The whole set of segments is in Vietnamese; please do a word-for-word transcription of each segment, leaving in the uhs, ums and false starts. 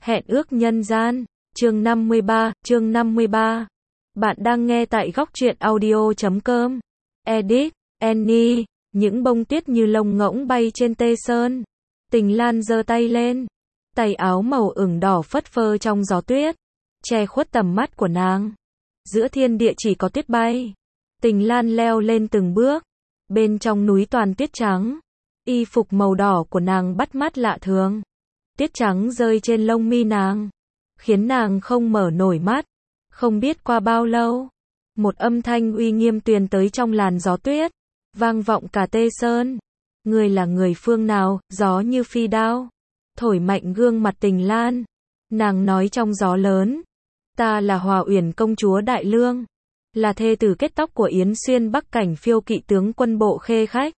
Hẹn ước nhân gian, chương năm mươi ba, chương năm mươi ba. Bạn đang nghe tại góc truyện audio chấm com. Edit, Annie, những bông tuyết như lông ngỗng bay trên tê sơn. Tình Lan giơ tay lên, tay áo màu ửng đỏ phất phơ trong gió tuyết, che khuất tầm mắt của nàng. Giữa thiên địa chỉ có tuyết bay. Tình Lan leo lên từng bước, bên trong núi toàn tuyết trắng. Y phục màu đỏ của nàng bắt mắt lạ thường. Tuyết trắng rơi trên lông mi nàng, khiến nàng không mở nổi mắt. Không biết qua bao lâu, một âm thanh uy nghiêm truyền tới trong làn gió tuyết, vang vọng cả Tê Sơn. Người là người phương nào? Gió như phi đao, thổi mạnh gương mặt Tình Lan. Nàng nói trong gió lớn, ta là Hòa Uyển công chúa Đại Lương, là thê tử kết tóc của Yến Xuyên Bắc Cảnh phiêu kỵ tướng quân bộ Khê Khách.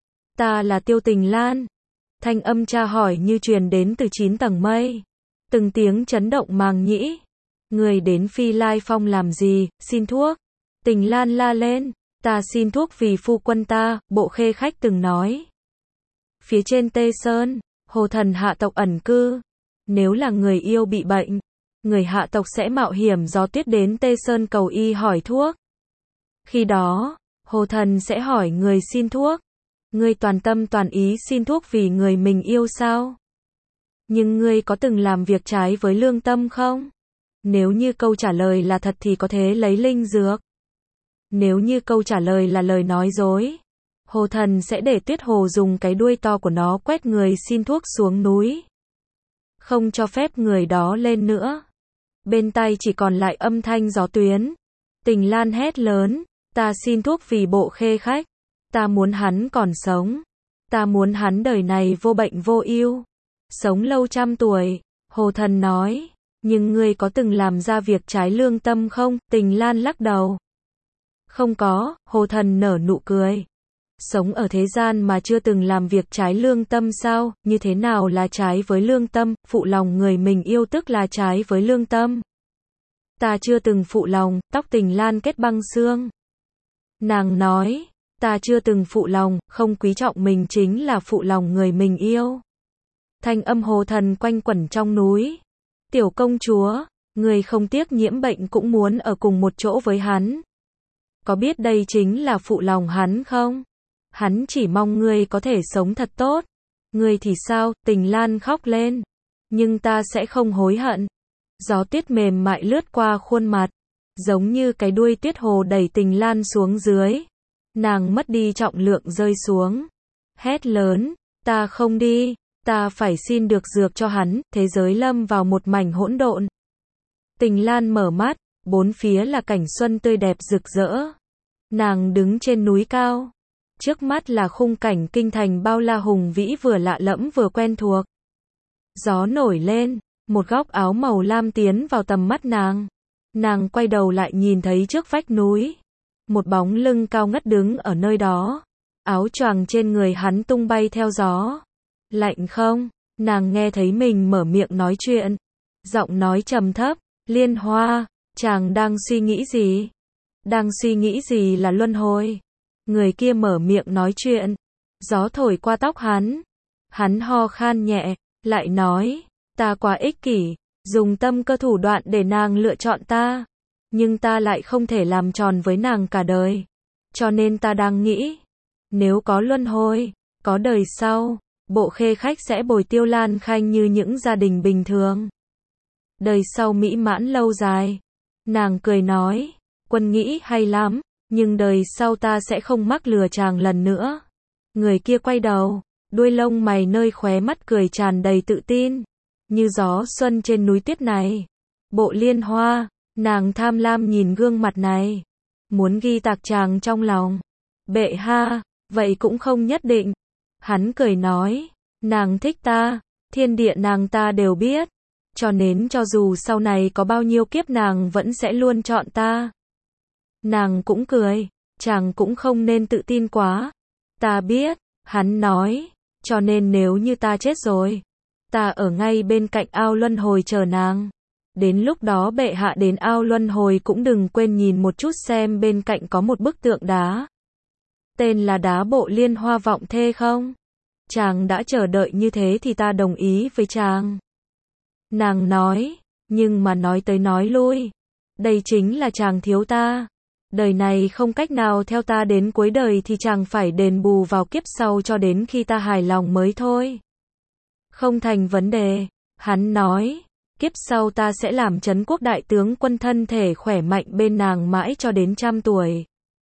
Ta là Tiêu Tình Lan. Thanh âm tra hỏi như truyền đến từ chín tầng mây, từng tiếng chấn động màng nhĩ. Người đến Phi Lai Phong làm gì? Xin thuốc. Tình Lan la lên, ta xin thuốc vì phu quân ta, bộ Khê Khách từng nói. Phía trên Tê Sơn, hồ thần hạ tộc ẩn cư. Nếu là người yêu bị bệnh, người hạ tộc sẽ mạo hiểm gió tuyết đến Tê Sơn cầu y hỏi thuốc. Khi đó, hồ thần sẽ hỏi người xin thuốc. Ngươi toàn tâm toàn ý xin thuốc vì người mình yêu sao? Nhưng ngươi có từng làm việc trái với lương tâm không? Nếu như câu trả lời là thật thì có thể lấy linh dược. Nếu như câu trả lời là lời nói dối, hồ thần sẽ để Tuyết Hồ dùng cái đuôi to của nó quét người xin thuốc xuống núi. Không cho phép người đó lên nữa. Bên tai chỉ còn lại âm thanh gió tuyến. Tình Lan hét lớn, ta xin thuốc vì bộ Khê Khách. Ta muốn hắn còn sống. Ta muốn hắn đời này vô bệnh vô ưu, sống lâu trăm tuổi. Hồ thần nói, nhưng ngươi có từng làm ra việc trái lương tâm không? Tình Lan lắc đầu. Không có. Hồ thần nở nụ cười. Sống ở thế gian mà chưa từng làm việc trái lương tâm sao? Như thế nào là trái với lương tâm? Phụ lòng người mình yêu tức là trái với lương tâm. Ta chưa từng phụ lòng. Tóc Tình Lan kết băng xương. Nàng nói, ta chưa từng phụ lòng, không quý trọng mình chính là phụ lòng người mình yêu. Thanh âm hồ thần quanh quẩn trong núi. Tiểu công chúa, người không tiếc nhiễm bệnh cũng muốn ở cùng một chỗ với hắn. Có biết đây chính là phụ lòng hắn không? Hắn chỉ mong ngươi có thể sống thật tốt. Ngươi thì sao? Tình Lan khóc lên. Nhưng ta sẽ không hối hận. Gió tuyết mềm mại lướt qua khuôn mặt, giống như cái đuôi Tuyết Hồ đẩy Tình Lan xuống dưới. Nàng mất đi trọng lượng rơi xuống. Hét lớn, ta không đi, ta phải xin được dược cho hắn. Thế giới lâm vào một mảnh hỗn độn. Tình Lan mở mắt, bốn phía là cảnh xuân tươi đẹp rực rỡ. Nàng đứng trên núi cao. Trước mắt là khung cảnh kinh thành bao la hùng vĩ vừa lạ lẫm vừa quen thuộc. Gió nổi lên, một góc áo màu lam tiến vào tầm mắt nàng. Nàng quay đầu lại nhìn thấy trước vách núi, một bóng lưng cao ngất đứng ở nơi đó. Áo choàng trên người hắn tung bay theo gió. Lạnh không? Nàng nghe thấy mình mở miệng nói chuyện. Giọng nói trầm thấp, Liên Hoa, chàng đang suy nghĩ gì? Đang suy nghĩ gì là luân hồi? Người kia mở miệng nói chuyện. Gió thổi qua tóc hắn. Hắn ho khan nhẹ, lại nói, ta quá ích kỷ, dùng tâm cơ thủ đoạn để nàng lựa chọn ta. Nhưng ta lại không thể làm tròn với nàng cả đời. Cho nên ta đang nghĩ, nếu có luân hồi, có đời sau, bộ Khê Khách sẽ bồi Tiêu Lan Khanh như những gia đình bình thường. Đời sau mỹ mãn lâu dài. Nàng cười nói, quân nghĩ hay lắm, nhưng đời sau ta sẽ không mắc lừa chàng lần nữa. Người kia quay đầu, đuôi lông mày nơi khóe mắt cười tràn đầy tự tin, như gió xuân trên núi tuyết này. Bộ Liên Hoa, nàng tham lam nhìn gương mặt này, muốn ghi tạc chàng trong lòng. Bệ hạ, vậy cũng không nhất định. Hắn cười nói, nàng thích ta, thiên địa nàng ta đều biết, cho nên cho dù sau này có bao nhiêu kiếp nàng vẫn sẽ luôn chọn ta. Nàng cũng cười, chàng cũng không nên tự tin quá. Ta biết, hắn nói, cho nên nếu như ta chết rồi, ta ở ngay bên cạnh ao luân hồi chờ nàng. Đến lúc đó bệ hạ đến ao luân hồi cũng đừng quên nhìn một chút xem bên cạnh có một bức tượng đá. Tên là đá bộ Liên Hoa vọng thê không? Chàng đã chờ đợi như thế thì ta đồng ý với chàng. Nàng nói, nhưng mà nói tới nói lui, đây chính là chàng thiếu ta. Đời này không cách nào theo ta đến cuối đời thì chàng phải đền bù vào kiếp sau cho đến khi ta hài lòng mới thôi. Không thành vấn đề, hắn nói, kiếp sau ta sẽ làm Trấn Quốc đại tướng quân thân thể khỏe mạnh bên nàng mãi cho đến trăm tuổi.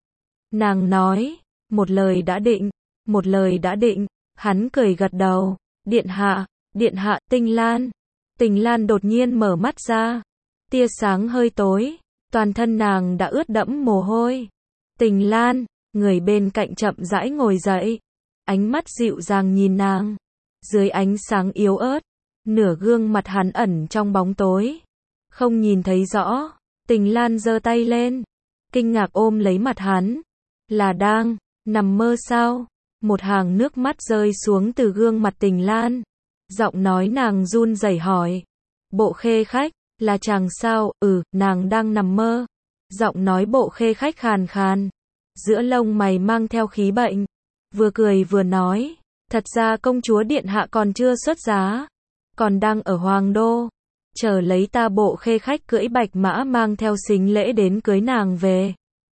Nàng nói, một lời đã định, một lời đã định, hắn cười gật đầu, điện hạ, điện hạ, Tình Lan. Tình Lan đột nhiên mở mắt ra, tia sáng hơi tối, toàn thân nàng đã ướt đẫm mồ hôi. Tình Lan, người bên cạnh chậm rãi ngồi dậy, ánh mắt dịu dàng nhìn nàng, dưới ánh sáng yếu ớt, nửa gương mặt hắn ẩn trong bóng tối, không nhìn thấy rõ. Tình Lan giơ tay lên, kinh ngạc ôm lấy mặt hắn, là đang nằm mơ sao? Một hàng nước mắt rơi xuống từ gương mặt Tình Lan, giọng nói nàng run rẩy hỏi, Bộ Khê Khách, là chàng sao? Ừ, nàng đang nằm mơ. Giọng nói Bộ Khê Khách khàn khàn, giữa lông mày mang theo khí bệnh, vừa cười vừa nói, thật ra công chúa điện hạ còn chưa xuất giá, còn đang ở Hoàng Đô, chờ lấy ta. Bộ Khê Khách cưỡi bạch mã mang theo sính lễ đến cưới nàng về.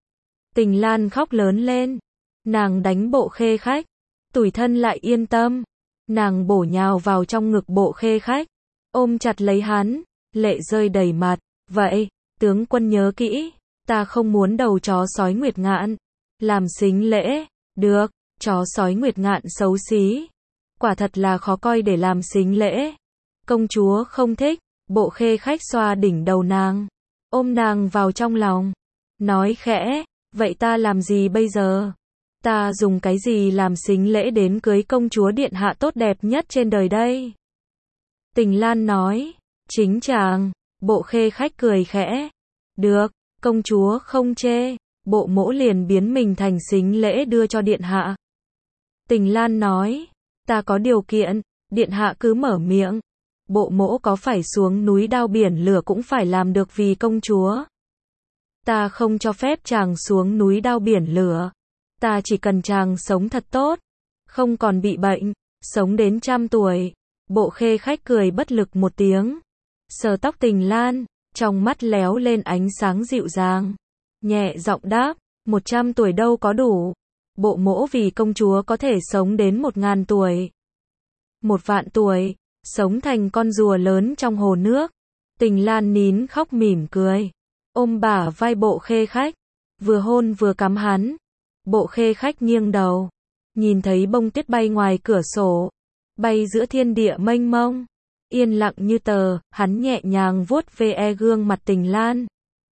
Tình Lan khóc lớn lên, nàng đánh Bộ Khê Khách, tủi thân lại yên tâm, nàng bổ nhào vào trong ngực Bộ Khê Khách, ôm chặt lấy hắn, lệ rơi đầy mặt. Vậy, tướng quân nhớ kỹ, ta không muốn đầu chó sói Nguyệt Ngạn, làm sính lễ. Được, chó sói Nguyệt Ngạn xấu xí, quả thật là khó coi để làm sính lễ. Công chúa không thích. Bộ Khê Khách xoa đỉnh đầu nàng, ôm nàng vào trong lòng, nói khẽ, vậy ta làm gì bây giờ? Ta dùng cái gì làm sính lễ đến cưới công chúa điện hạ tốt đẹp nhất trên đời đây? Tình Lan nói, chính chàng. Bộ Khê Khách cười khẽ, được, công chúa không chê, bộ mỗ liền biến mình thành sính lễ đưa cho điện hạ. Tình Lan nói, ta có điều kiện, điện hạ cứ mở miệng. Bộ mỗ có phải xuống núi đao biển lửa cũng phải làm được vì công chúa. Ta không cho phép chàng xuống núi đao biển lửa. Ta chỉ cần chàng sống thật tốt, không còn bị bệnh, sống đến trăm tuổi. Bộ Khê Khách cười bất lực một tiếng, sờ tóc Tình Lan, trong mắt léo lên ánh sáng dịu dàng, nhẹ giọng đáp, một trăm tuổi đâu có đủ. Bộ mỗ vì công chúa có thể sống đến một ngàn tuổi, một vạn tuổi, sống thành con rùa lớn trong hồ nước. Tình Lan nín khóc mỉm cười, ôm bả vai Bộ Khê Khách, vừa hôn vừa cắm hắn. Bộ Khê Khách nghiêng đầu, nhìn thấy bông tuyết bay ngoài cửa sổ, bay giữa thiên địa mênh mông, yên lặng như tờ. Hắn nhẹ nhàng vuốt ve gương mặt Tình Lan,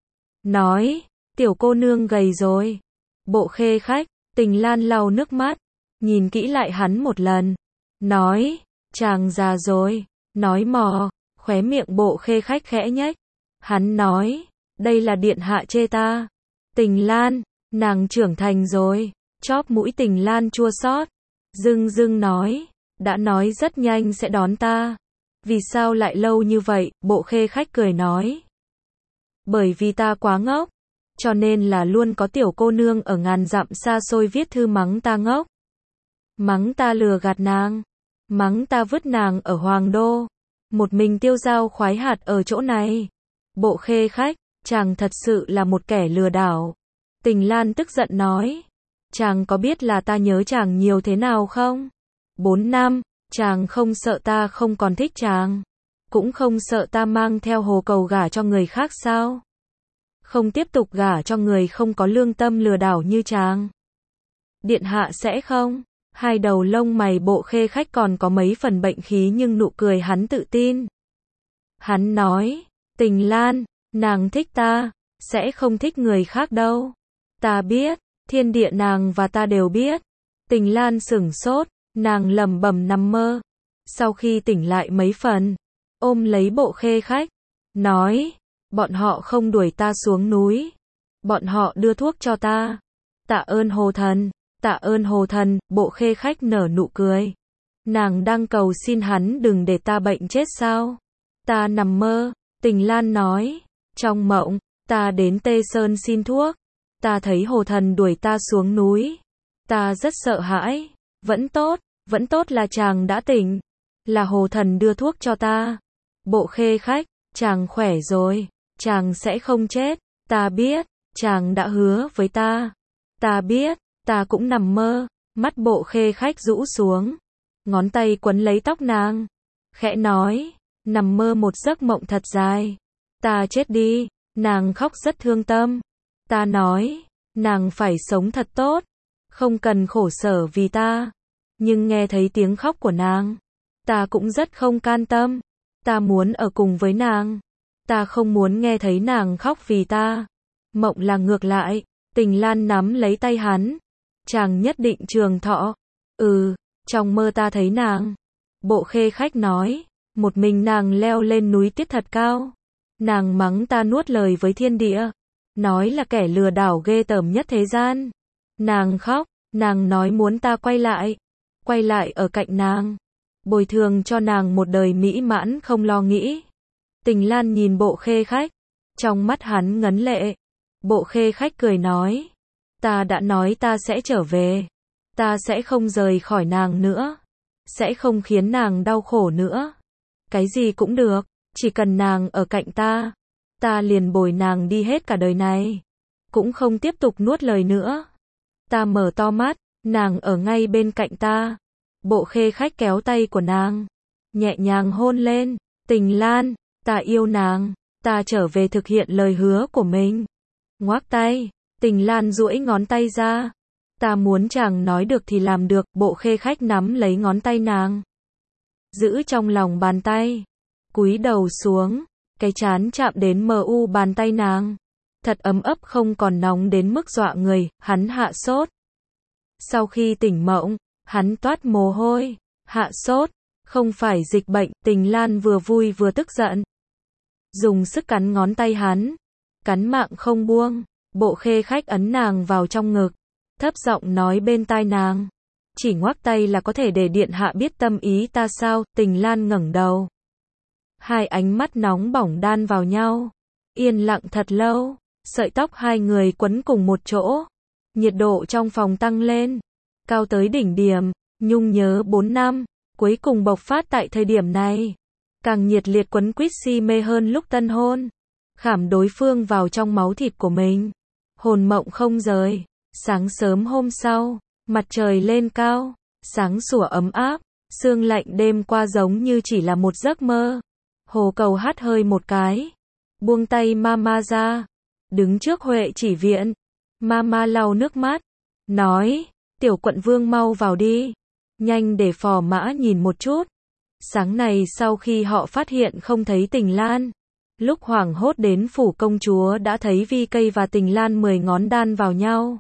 nói, tiểu cô nương gầy rồi. Bộ Khê Khách. Tình Lan lau nước mắt, nhìn kỹ lại hắn một lần, nói, chàng già rồi. Nói mò, khóe miệng Bộ Khê Khách khẽ nhếch. Hắn nói, đây là điện hạ chê ta. Tình Lan, nàng trưởng thành rồi. Chóp mũi Tình Lan chua xót, dưng dưng nói, đã nói rất nhanh sẽ đón ta, vì sao lại lâu như vậy? Bộ Khê Khách cười nói, bởi vì ta quá ngốc, cho nên là luôn có tiểu cô nương ở ngàn dặm xa xôi viết thư mắng ta ngốc, mắng ta lừa gạt nàng, mắng ta vứt nàng ở Hoàng Đô, một mình tiêu dao khoái hạt ở chỗ này. Bộ Khê Khách, chàng thật sự là một kẻ lừa đảo. Tình Lan tức giận nói, chàng có biết là ta nhớ chàng nhiều thế nào không? Bốn năm, chàng không sợ ta không còn thích chàng, cũng không sợ ta mang theo hồ cầu gả cho người khác sao? Không tiếp tục gả cho người không có lương tâm lừa đảo như chàng. Điện hạ sẽ không? Hai đầu lông mày Bộ Khê Khách còn có mấy phần bệnh khí nhưng nụ cười hắn tự tin. Hắn nói, Tình Lan, nàng thích ta, sẽ không thích người khác đâu. Ta biết, thiên địa nàng và ta đều biết. Tình Lan sửng sốt, nàng lẩm bẩm nằm mơ. Sau khi tỉnh lại mấy phần, ôm lấy Bộ Khê Khách, nói, bọn họ không đuổi ta xuống núi, bọn họ đưa thuốc cho ta. Tạ ơn Hồ Thần, tạ ơn Hồ Thần. Bộ Khê Khách nở nụ cười. Nàng đang cầu xin hắn đừng để ta bệnh chết sao? Ta nằm mơ. Tình Lan nói, trong mộng, ta đến Tê Sơn xin thuốc, ta thấy Hồ Thần đuổi ta xuống núi, ta rất sợ hãi. Vẫn tốt, vẫn tốt là chàng đã tỉnh, là Hồ Thần đưa thuốc cho ta. Bộ Khê Khách, chàng khỏe rồi, chàng sẽ không chết, ta biết, chàng đã hứa với ta. Ta biết, ta cũng nằm mơ, mắt Bộ Khê Khách rũ xuống, ngón tay quấn lấy tóc nàng, khẽ nói, nằm mơ một giấc mộng thật dài. Ta chết đi, nàng khóc rất thương tâm. Ta nói, nàng phải sống thật tốt, không cần khổ sở vì ta. Nhưng nghe thấy tiếng khóc của nàng, ta cũng rất không can tâm. Ta muốn ở cùng với nàng. Ta không muốn nghe thấy nàng khóc vì ta. Mộng là ngược lại. Tình Lan nắm lấy tay hắn. Chàng nhất định trường thọ. Ừ, trong mơ ta thấy nàng. Bộ Khê Khách nói. Một mình nàng leo lên núi Tiết thật cao. Nàng mắng ta nuốt lời với thiên địa. Nói là kẻ lừa đảo ghê tởm nhất thế gian. Nàng khóc. Nàng nói muốn ta quay lại. Quay lại ở cạnh nàng. Bồi thường cho nàng một đời mỹ mãn không lo nghĩ. Tình Lan nhìn Bộ Khê Khách. Trong mắt hắn ngấn lệ. Bộ Khê Khách cười nói. Ta đã nói ta sẽ trở về. Ta sẽ không rời khỏi nàng nữa. Sẽ không khiến nàng đau khổ nữa. Cái gì cũng được. Chỉ cần nàng ở cạnh ta. Ta liền bồi nàng đi hết cả đời này. Cũng không tiếp tục nuốt lời nữa. Ta mở to mắt. Nàng ở ngay bên cạnh ta. Bộ Khê Khách kéo tay của nàng. Nhẹ nhàng hôn lên. Tình Lan, ta yêu nàng. Ta trở về thực hiện lời hứa của mình. Ngoác tay. Tình Lan duỗi ngón tay ra. Ta muốn chàng nói được thì làm được. Bộ Khê Khách nắm lấy ngón tay nàng. Giữ trong lòng bàn tay. Cúi đầu xuống. Cái trán chạm đến mờ u bàn tay nàng. Thật ấm ấp không còn nóng đến mức dọa người. Hắn hạ sốt. Sau khi tỉnh mộng, hắn toát mồ hôi. Hạ sốt. Không phải dịch bệnh. Tình Lan vừa vui vừa tức giận. Dùng sức cắn ngón tay hắn. Cắn mạng không buông. Bộ Khê Khách ấn nàng vào trong ngực. Thấp giọng nói bên tai nàng. Chỉ ngoắc tay là có thể để điện hạ biết tâm ý ta sao? Tình Lan ngẩng đầu. Hai ánh mắt nóng bỏng đan vào nhau. Yên lặng thật lâu. Sợi tóc hai người quấn cùng một chỗ. Nhiệt độ trong phòng tăng lên. Cao tới đỉnh điểm. Nhung nhớ bốn năm. Cuối cùng bộc phát tại thời điểm này. Càng nhiệt liệt quấn quýt si mê hơn lúc tân hôn. Khảm đối phương vào trong máu thịt của mình. Hồn mộng không rời. Sáng sớm hôm sau. Mặt trời lên cao. Sáng sủa ấm áp. Sương lạnh đêm qua giống như chỉ là một giấc mơ. Hồ Cầu hắt hơi một cái. Buông tay Mama ra. Đứng trước Huệ Chỉ Viện. Mama lau nước mắt. Nói. Tiểu quận vương mau vào đi. Nhanh để phò mã nhìn một chút. Sáng này sau khi họ phát hiện không thấy Tình Lan. Lúc hoảng hốt đến phủ công chúa đã thấy Vi Cây và Tình Lan mười ngón đan vào nhau.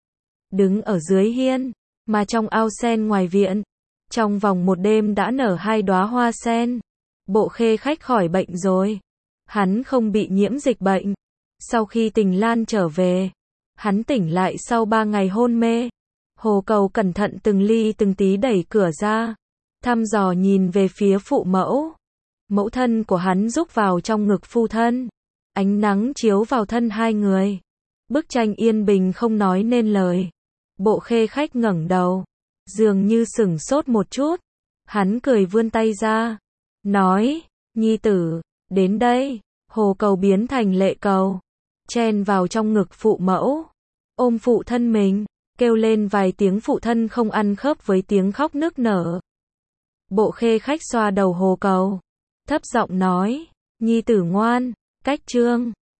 Đứng ở dưới hiên. Mà trong ao sen ngoài viện. Trong vòng một đêm đã nở hai đóa hoa sen. Bộ Khê Khách khỏi bệnh rồi. Hắn không bị nhiễm dịch bệnh. Sau khi Tình Lan trở về. Hắn tỉnh lại sau ba ngày hôn mê. Hồ Cầu cẩn thận từng ly từng tí đẩy cửa ra. Thăm dò nhìn về phía phụ mẫu. Mẫu thân của hắn rúc vào trong ngực phu thân. Ánh nắng chiếu vào thân hai người. Bức tranh yên bình không nói nên lời. Bộ Khê Khách ngẩng đầu. Dường như sửng sốt một chút. Hắn cười vươn tay ra. Nói, nhi tử, đến đây. Hồ Cầu biến thành Lệ Cầu. Chen vào trong ngực phụ mẫu. Ôm phụ thân mình. Kêu lên vài tiếng phụ thân không ăn khớp với tiếng khóc nức nở. Bộ Khê Khách xoa đầu Hồ Cầu. Thấp giọng nói, nhi tử ngoan, cách trương.